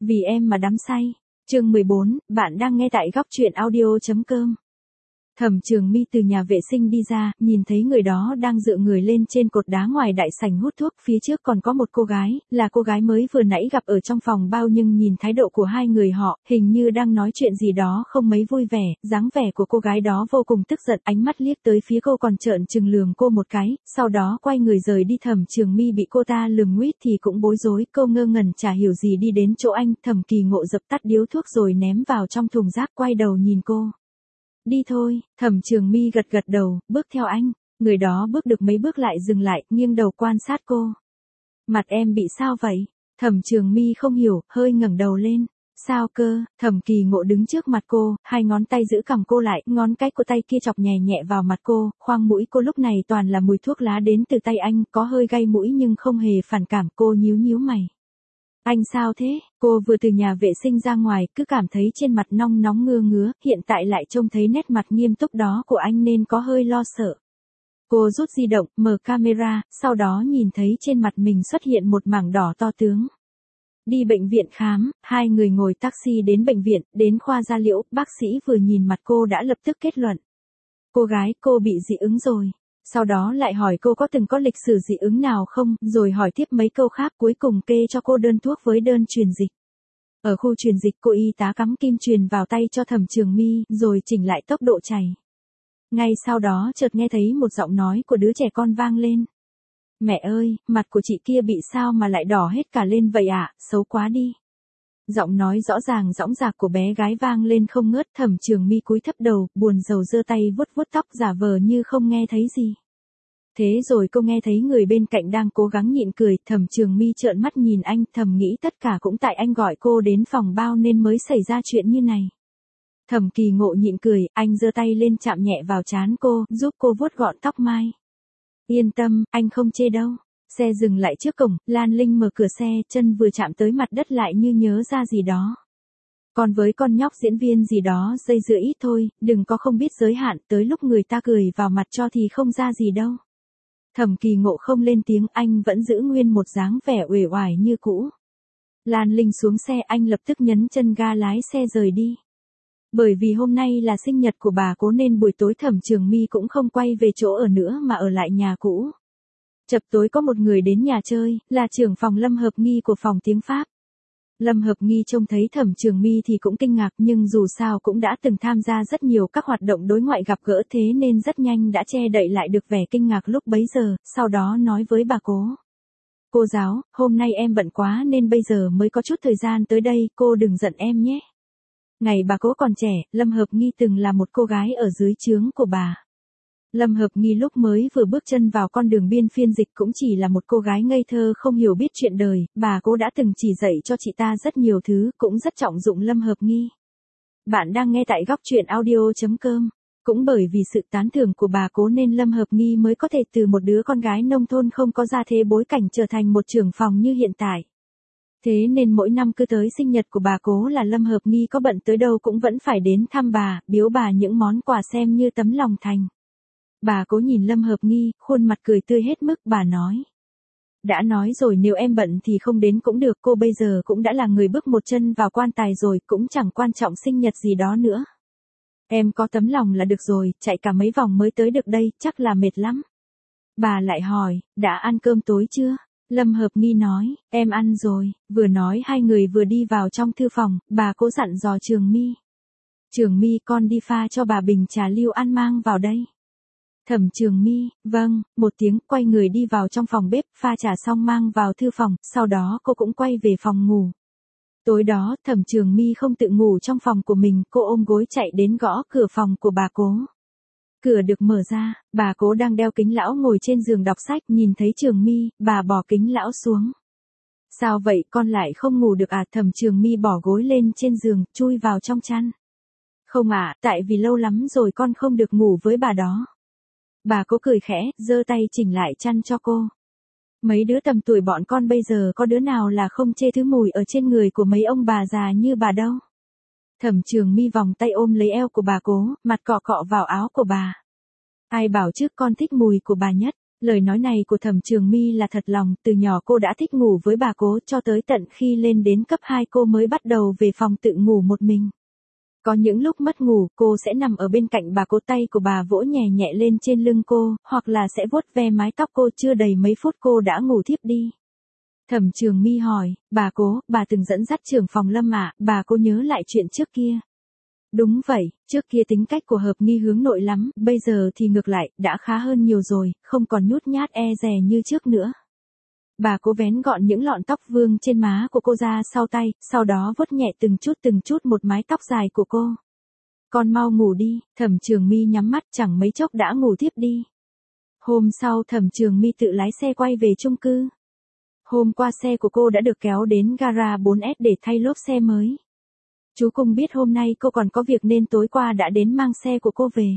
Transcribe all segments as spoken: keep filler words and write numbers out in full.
Vì em mà đắm say. Chương mười bốn, bạn đang nghe tại góc truyện audio chấm com. Thẩm Trường My từ nhà vệ sinh đi ra, nhìn thấy người đó đang dựa người lên trên cột đá ngoài đại sảnh hút thuốc, phía trước còn có một cô gái, là cô gái mới vừa nãy gặp ở trong phòng bao, nhưng nhìn thái độ của hai người họ, hình như đang nói chuyện gì đó không mấy vui vẻ, dáng vẻ của cô gái đó vô cùng tức giận, ánh mắt liếc tới phía cô còn trợn trừng lườm cô một cái, sau đó quay người rời đi. Thẩm Trường My bị cô ta lườm nguýt thì cũng bối rối, cô ngơ ngẩn chả hiểu gì đi đến chỗ anh. Thẩm Kỳ Ngộ dập tắt điếu thuốc rồi ném vào trong thùng rác, quay đầu nhìn cô. Đi thôi. Thẩm Trường My gật gật đầu, bước theo anh. Người đó bước được mấy bước lại dừng lại, nghiêng đầu quan sát cô. Mặt em bị sao vậy? Thẩm Trường My không hiểu, hơi ngẩng đầu lên. Sao cơ? Thẩm Kỳ Ngộ đứng trước mặt cô, hai ngón tay giữ cằm cô lại, ngón cái của tay kia chọc nhẹ nhẹ vào mặt cô, khoang mũi cô lúc này toàn là mùi thuốc lá đến từ tay anh, có hơi gay mũi nhưng không hề phản cảm. Cô nhíu nhíu mày. Anh sao thế? Cô vừa từ nhà vệ sinh ra ngoài, cứ cảm thấy trên mặt nong nóng ngứa ngứa, hiện tại lại trông thấy nét mặt nghiêm túc đó của anh nên có hơi lo sợ. Cô rút di động, mở camera, sau đó nhìn thấy trên mặt mình xuất hiện một mảng đỏ to tướng. Đi bệnh viện khám, hai người ngồi taxi đến bệnh viện, đến khoa da liễu, bác sĩ vừa nhìn mặt cô đã lập tức kết luận. Cô gái, cô bị dị ứng rồi. Sau đó lại hỏi cô có từng có lịch sử dị ứng nào không, rồi hỏi tiếp mấy câu khác, cuối cùng kê cho cô đơn thuốc với đơn truyền dịch. Ở khu truyền dịch, cô y tá cắm kim truyền vào tay cho Thẩm Trường My, rồi chỉnh lại tốc độ chảy. Ngay sau đó chợt nghe thấy một giọng nói của đứa trẻ con vang lên. Mẹ ơi, mặt của chị kia bị sao mà lại đỏ hết cả lên vậy ạ, à? Xấu quá đi. Giọng nói rõ ràng dõng dạc của bé gái vang lên không ngớt. Thẩm Trường My cúi thấp đầu, buồn rầu giơ tay vuốt vuốt tóc, giả vờ như không nghe thấy gì. Thế rồi cô nghe thấy người bên cạnh đang cố gắng nhịn cười. Thẩm Trường My trợn mắt nhìn anh, thầm nghĩ tất cả cũng tại anh gọi cô đến phòng bao nên mới xảy ra chuyện như này. Thẩm Kỳ Ngộ nhịn cười, anh giơ tay lên chạm nhẹ vào trán cô, giúp cô vuốt gọn tóc mai. Yên tâm, anh không chê đâu. Xe dừng lại trước cổng, Lan Linh mở cửa xe, chân vừa chạm tới mặt đất lại như nhớ ra gì đó. Còn với con nhóc diễn viên gì đó, dây dưa ít thôi, đừng có không biết giới hạn, tới lúc người ta cười vào mặt cho thì không ra gì đâu. Thẩm Kỳ Ngộ không lên tiếng, anh vẫn giữ nguyên một dáng vẻ uể oải như cũ. Lan Linh xuống xe, anh lập tức nhấn chân ga lái xe rời đi. Bởi vì hôm nay là sinh nhật của bà Cố nên buổi tối Thẩm Trường My cũng không quay về chỗ ở nữa mà ở lại nhà cũ. Chập tối có một người đến nhà chơi, là trưởng phòng Lâm Hợp Nghi của phòng tiếng Pháp. Lâm Hợp Nghi trông thấy Thẩm Trường My thì cũng kinh ngạc, nhưng dù sao cũng đã từng tham gia rất nhiều các hoạt động đối ngoại gặp gỡ, thế nên rất nhanh đã che đậy lại được vẻ kinh ngạc lúc bấy giờ, sau đó nói với bà Cố. Cô giáo, hôm nay em bận quá nên bây giờ mới có chút thời gian tới đây, cô đừng giận em nhé. Ngày bà Cố còn trẻ, Lâm Hợp Nghi từng là một cô gái ở dưới trướng của bà. Lâm Hợp Nghi lúc mới vừa bước chân vào con đường biên phiên dịch cũng chỉ là một cô gái ngây thơ không hiểu biết chuyện đời, bà Cố đã từng chỉ dạy cho chị ta rất nhiều thứ, cũng rất trọng dụng Lâm Hợp Nghi. Bạn đang nghe tại góc truyện audio chấm com. Cũng bởi vì sự tán thưởng của bà Cố nên Lâm Hợp Nghi mới có thể từ một đứa con gái nông thôn không có gia thế bối cảnh trở thành một trưởng phòng như hiện tại. Thế nên mỗi năm cứ tới sinh nhật của bà Cố là Lâm Hợp Nghi có bận tới đâu cũng vẫn phải đến thăm bà, biếu bà những món quà xem như tấm lòng thành. Bà Cố nhìn Lâm Hợp Nghi, khuôn mặt cười tươi hết mức, bà nói. Đã nói rồi nếu em bận thì không đến cũng được, cô bây giờ cũng đã là người bước một chân vào quan tài rồi, cũng chẳng quan trọng sinh nhật gì đó nữa. Em có tấm lòng là được rồi, chạy cả mấy vòng mới tới được đây, chắc là mệt lắm. Bà lại hỏi, đã ăn cơm tối chưa? Lâm Hợp Nghi nói, em ăn rồi. Vừa nói hai người vừa đi vào trong thư phòng, bà Cố dặn dò Trường My. Trường My, con đi pha cho bà bình trà lưu ăn mang vào đây. Thẩm Trường My, vâng, một tiếng, quay người đi vào trong phòng bếp, pha trà xong mang vào thư phòng, sau đó cô cũng quay về phòng ngủ. Tối đó, Thẩm Trường My không tự ngủ trong phòng của mình, cô ôm gối chạy đến gõ cửa phòng của bà Cố. Cửa được mở ra, bà Cố đang đeo kính lão ngồi trên giường đọc sách, nhìn thấy Trường My, bà bỏ kính lão xuống. Sao vậy, con lại không ngủ được à? Thẩm Trường My bỏ gối lên trên giường, chui vào trong chăn. Không ạ, à, tại vì lâu lắm rồi con không được ngủ với bà đó. Bà Cố cười khẽ, giơ tay chỉnh lại chăn cho cô. Mấy đứa tầm tuổi bọn con bây giờ có đứa nào là không chê thứ mùi ở trên người của mấy ông bà già như bà đâu. Thẩm Trường My vòng tay ôm lấy eo của bà Cố, mặt cọ cọ vào áo của bà. Ai bảo trước con thích mùi của bà nhất. Lời nói này của Thẩm Trường My là thật lòng, từ nhỏ cô đã thích ngủ với bà cố, cho tới tận khi lên đến cấp hai cô mới bắt đầu về phòng tự ngủ một mình. Có những lúc mất ngủ, cô sẽ nằm ở bên cạnh bà cố, tay của bà vỗ nhẹ nhẹ lên trên lưng cô, hoặc là sẽ vuốt ve mái tóc cô, chưa đầy mấy phút cô đã ngủ thiếp đi. Thẩm Trường My hỏi, bà cố, bà từng dẫn dắt trưởng phòng Lâm à, bà cố nhớ lại chuyện trước kia. Đúng vậy, trước kia tính cách của Hợp Nghi hướng nội lắm, bây giờ thì ngược lại, đã khá hơn nhiều rồi, không còn nhút nhát e dè như trước nữa. Bà cố vén gọn những lọn tóc vương trên má của cô ra sau tay, sau đó vuốt nhẹ từng chút từng chút một mái tóc dài của cô. Con mau ngủ đi, Thẩm Trường My nhắm mắt chẳng mấy chốc đã ngủ thiếp đi. Hôm sau Thẩm Trường My tự lái xe quay về chung cư. Hôm qua xe của cô đã được kéo đến gara bốn S để thay lốp xe mới. Chú Cung biết hôm nay cô còn có việc nên tối qua đã đến mang xe của cô về.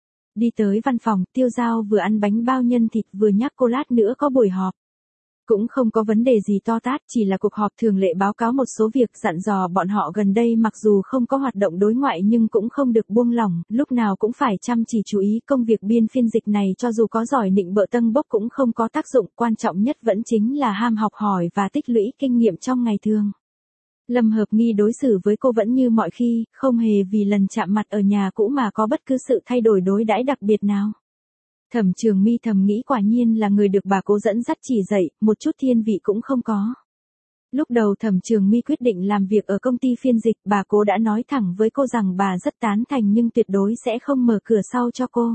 Đi tới văn phòng, Tiêu Giao vừa ăn bánh bao nhân thịt vừa nhắc cô lát nữa có buổi họp. Cũng không có vấn đề gì to tát, chỉ là cuộc họp thường lệ báo cáo một số việc, dặn dò bọn họ gần đây mặc dù không có hoạt động đối ngoại nhưng cũng không được buông lỏng, lúc nào cũng phải chăm chỉ chú ý công việc biên phiên dịch này, cho dù có giỏi nịnh bợ tâng bốc cũng không có tác dụng, quan trọng nhất vẫn chính là ham học hỏi và tích lũy kinh nghiệm trong ngày thường. Lâm Hợp Nghi đối xử với cô vẫn như mọi khi, không hề vì lần chạm mặt ở nhà cũ mà có bất cứ sự thay đổi đối đãi đặc biệt nào. Thẩm Trường My thầm nghĩ quả nhiên là người được bà cố dẫn dắt chỉ dạy, một chút thiên vị cũng không có. Lúc đầu Thẩm Trường My quyết định làm việc ở công ty phiên dịch, bà cố đã nói thẳng với cô rằng bà rất tán thành nhưng tuyệt đối sẽ không mở cửa sau cho cô.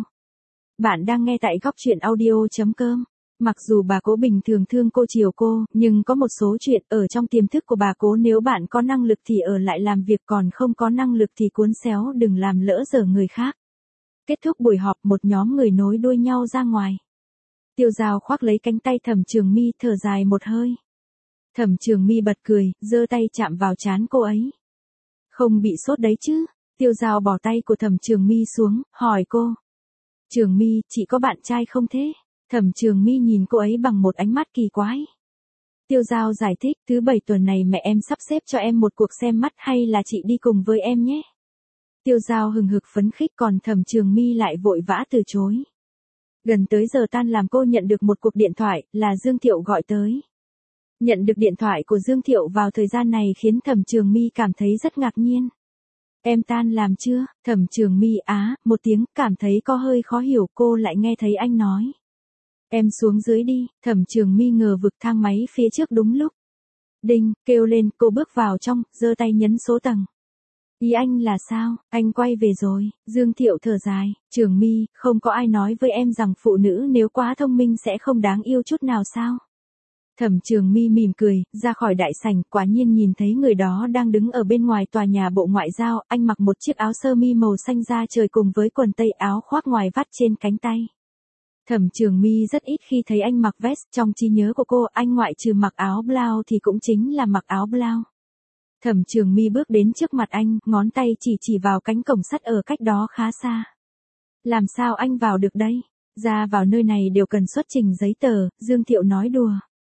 Bạn đang nghe tại góc truyện audio chấm com. Mặc dù bà cố bình thường thương cô chiều cô, nhưng có một số chuyện ở trong tiềm thức của bà cố, nếu bạn có năng lực thì ở lại làm việc, còn không có năng lực thì cuốn xéo đừng làm lỡ giờ người khác. Kết thúc buổi họp, một nhóm người nối đuôi nhau ra ngoài. Tiêu Giao khoác lấy cánh tay Thẩm Trường My, thở dài một hơi. Thẩm Trường My bật cười, giơ tay chạm vào trán cô ấy. Không bị sốt đấy chứ? Tiêu Giao bỏ tay của Thẩm Trường My xuống, hỏi cô. Trường My, chị có bạn trai không thế? Thẩm Trường My nhìn cô ấy bằng một ánh mắt kỳ quái. Tiêu Giao giải thích, thứ bảy tuần này mẹ em sắp xếp cho em một cuộc xem mắt, hay là chị đi cùng với em nhé? Tiêu Giao hừng hực phấn khích, còn Thẩm Trường My lại vội vã từ chối. Gần tới giờ tan làm cô nhận được một cuộc điện thoại, là Dương Thiệu gọi tới. Nhận được điện thoại của Dương Thiệu vào thời gian này khiến Thẩm Trường My cảm thấy rất ngạc nhiên. Em tan làm chưa? Thẩm Trường My á, một tiếng, cảm thấy có hơi khó hiểu, cô lại nghe thấy anh nói. Em xuống dưới đi, Thẩm Trường My ngờ vực, thang máy phía trước đúng lúc. Đinh, kêu lên, cô bước vào trong, giơ tay nhấn số tầng. Ý anh là sao? Anh quay về rồi. Dương Thiệu thở dài, Trường My, không có ai nói với em rằng phụ nữ nếu quá thông minh sẽ không đáng yêu chút nào sao? Thẩm Trường My mỉm cười, ra khỏi đại sảnh, quả nhiên nhìn thấy người đó đang đứng ở bên ngoài tòa nhà Bộ Ngoại giao, anh mặc một chiếc áo sơ mi màu xanh da trời cùng với quần tây áo khoác ngoài vắt trên cánh tay. Thẩm Trường My rất ít khi thấy anh mặc vest, trong trí nhớ của cô, anh ngoại trừ mặc áo blau thì cũng chính là mặc áo blau. Thẩm Trường My bước đến trước mặt anh, ngón tay chỉ chỉ vào cánh cổng sắt ở cách đó khá xa. Làm sao anh vào được đây? Ra vào nơi này đều cần xuất trình giấy tờ, Dương Thiệu nói đùa.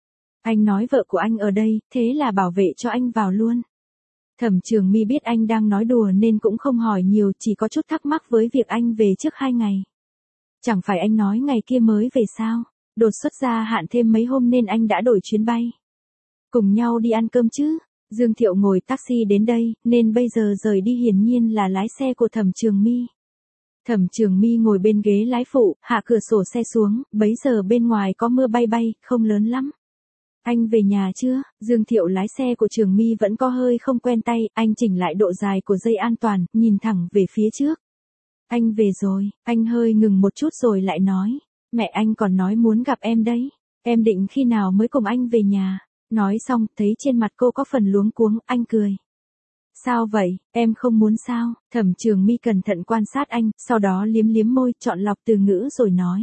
Anh nói vợ của anh ở đây, thế là bảo vệ cho anh vào luôn. Thẩm Trường My biết anh đang nói đùa nên cũng không hỏi nhiều, chỉ có chút thắc mắc với việc anh về trước hai ngày. Chẳng phải anh nói ngày kia mới về sao? Đột xuất gia hạn thêm mấy hôm nên anh đã đổi chuyến bay. Cùng nhau đi ăn cơm chứ? Dương Thiệu ngồi taxi đến đây, nên bây giờ rời đi hiển nhiên là lái xe của Thẩm Trường My. Thẩm Trường My ngồi bên ghế lái phụ, hạ cửa sổ xe xuống, bấy giờ bên ngoài có mưa bay bay, không lớn lắm. Anh về nhà chưa? Dương Thiệu lái xe của Trường My vẫn có hơi không quen tay, anh chỉnh lại độ dài của dây an toàn, nhìn thẳng về phía trước. Anh về rồi, anh hơi ngừng một chút rồi lại nói, mẹ anh còn nói muốn gặp em đấy, em định khi nào mới cùng anh về nhà? Nói xong, thấy trên mặt cô có phần luống cuống, anh cười. Sao vậy, em không muốn sao? Thẩm Trường My cẩn thận quan sát anh, sau đó liếm liếm môi, chọn lọc từ ngữ rồi nói.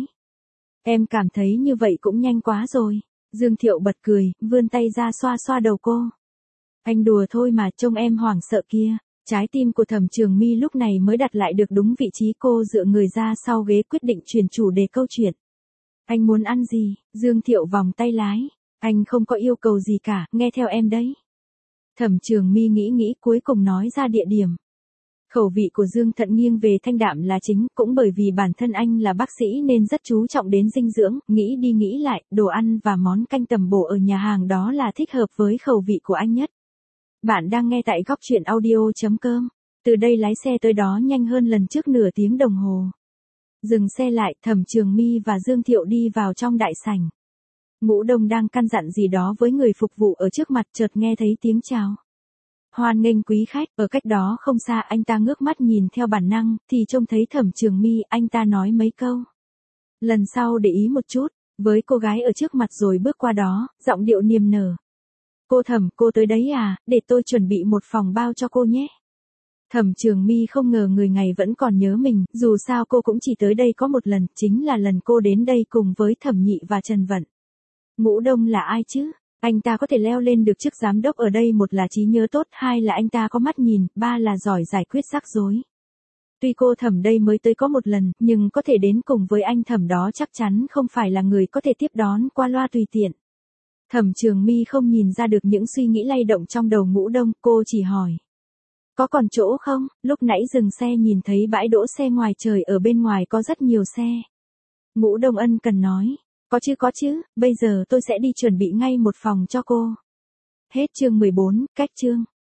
Em cảm thấy như vậy cũng nhanh quá rồi. Dương Thiệu bật cười, vươn tay ra xoa xoa đầu cô. Anh đùa thôi mà, trông em hoảng sợ kia. Trái tim của Thẩm Trường My lúc này mới đặt lại được đúng vị trí, cô dựa người ra sau ghế quyết định chuyển chủ đề câu chuyện. Anh muốn ăn gì? Dương Thiệu vòng tay lái. Anh không có yêu cầu gì cả, nghe theo em đấy. Thẩm Trường My nghĩ nghĩ cuối cùng nói ra địa điểm. Khẩu vị của Dương Thận nghiêng về thanh đạm là chính, cũng bởi vì bản thân anh là bác sĩ nên rất chú trọng đến dinh dưỡng, nghĩ đi nghĩ lại, đồ ăn và món canh tầm bổ ở nhà hàng đó là thích hợp với khẩu vị của anh nhất. Bạn đang nghe tại góc truyện audio.com. Từ đây lái xe tới đó nhanh hơn lần trước nửa tiếng đồng hồ. Dừng xe lại, Thẩm Trường My và Dương Thiệu đi vào trong đại sảnh. Ngũ Đông đang căn dặn gì đó với người phục vụ ở trước mặt, chợt nghe thấy tiếng chào. Hoan nghênh quý khách, ở cách đó không xa anh ta ngước mắt nhìn theo bản năng, thì trông thấy Thẩm Trường My, anh ta nói mấy câu. Lần sau để ý một chút, với cô gái ở trước mặt rồi bước qua đó, giọng điệu niềm nở. Cô Thẩm, cô tới đấy à, để tôi chuẩn bị một phòng bao cho cô nhé. Thẩm Trường My không ngờ người này vẫn còn nhớ mình, dù sao cô cũng chỉ tới đây có một lần, chính là lần cô đến đây cùng với Thẩm Nhị và Trần Vận. Ngũ Đông là ai chứ? Anh ta có thể leo lên được chức giám đốc ở đây, một là trí nhớ tốt, hai là anh ta có mắt nhìn, ba là giỏi giải quyết rắc rối. Tuy cô Thẩm đây mới tới có một lần, nhưng có thể đến cùng với anh Thẩm đó chắc chắn không phải là người có thể tiếp đón qua loa tùy tiện. Thẩm Trường My không nhìn ra được những suy nghĩ lay động trong đầu Ngũ Đông, cô chỉ hỏi. Có còn chỗ không? Lúc nãy dừng xe nhìn thấy bãi đỗ xe ngoài trời, ở bên ngoài có rất nhiều xe. Ngũ Đông ân cần nói. Có chứ có chứ, bây giờ tôi sẽ đi chuẩn bị ngay một phòng cho cô. Hết chương mười bốn, cách chương.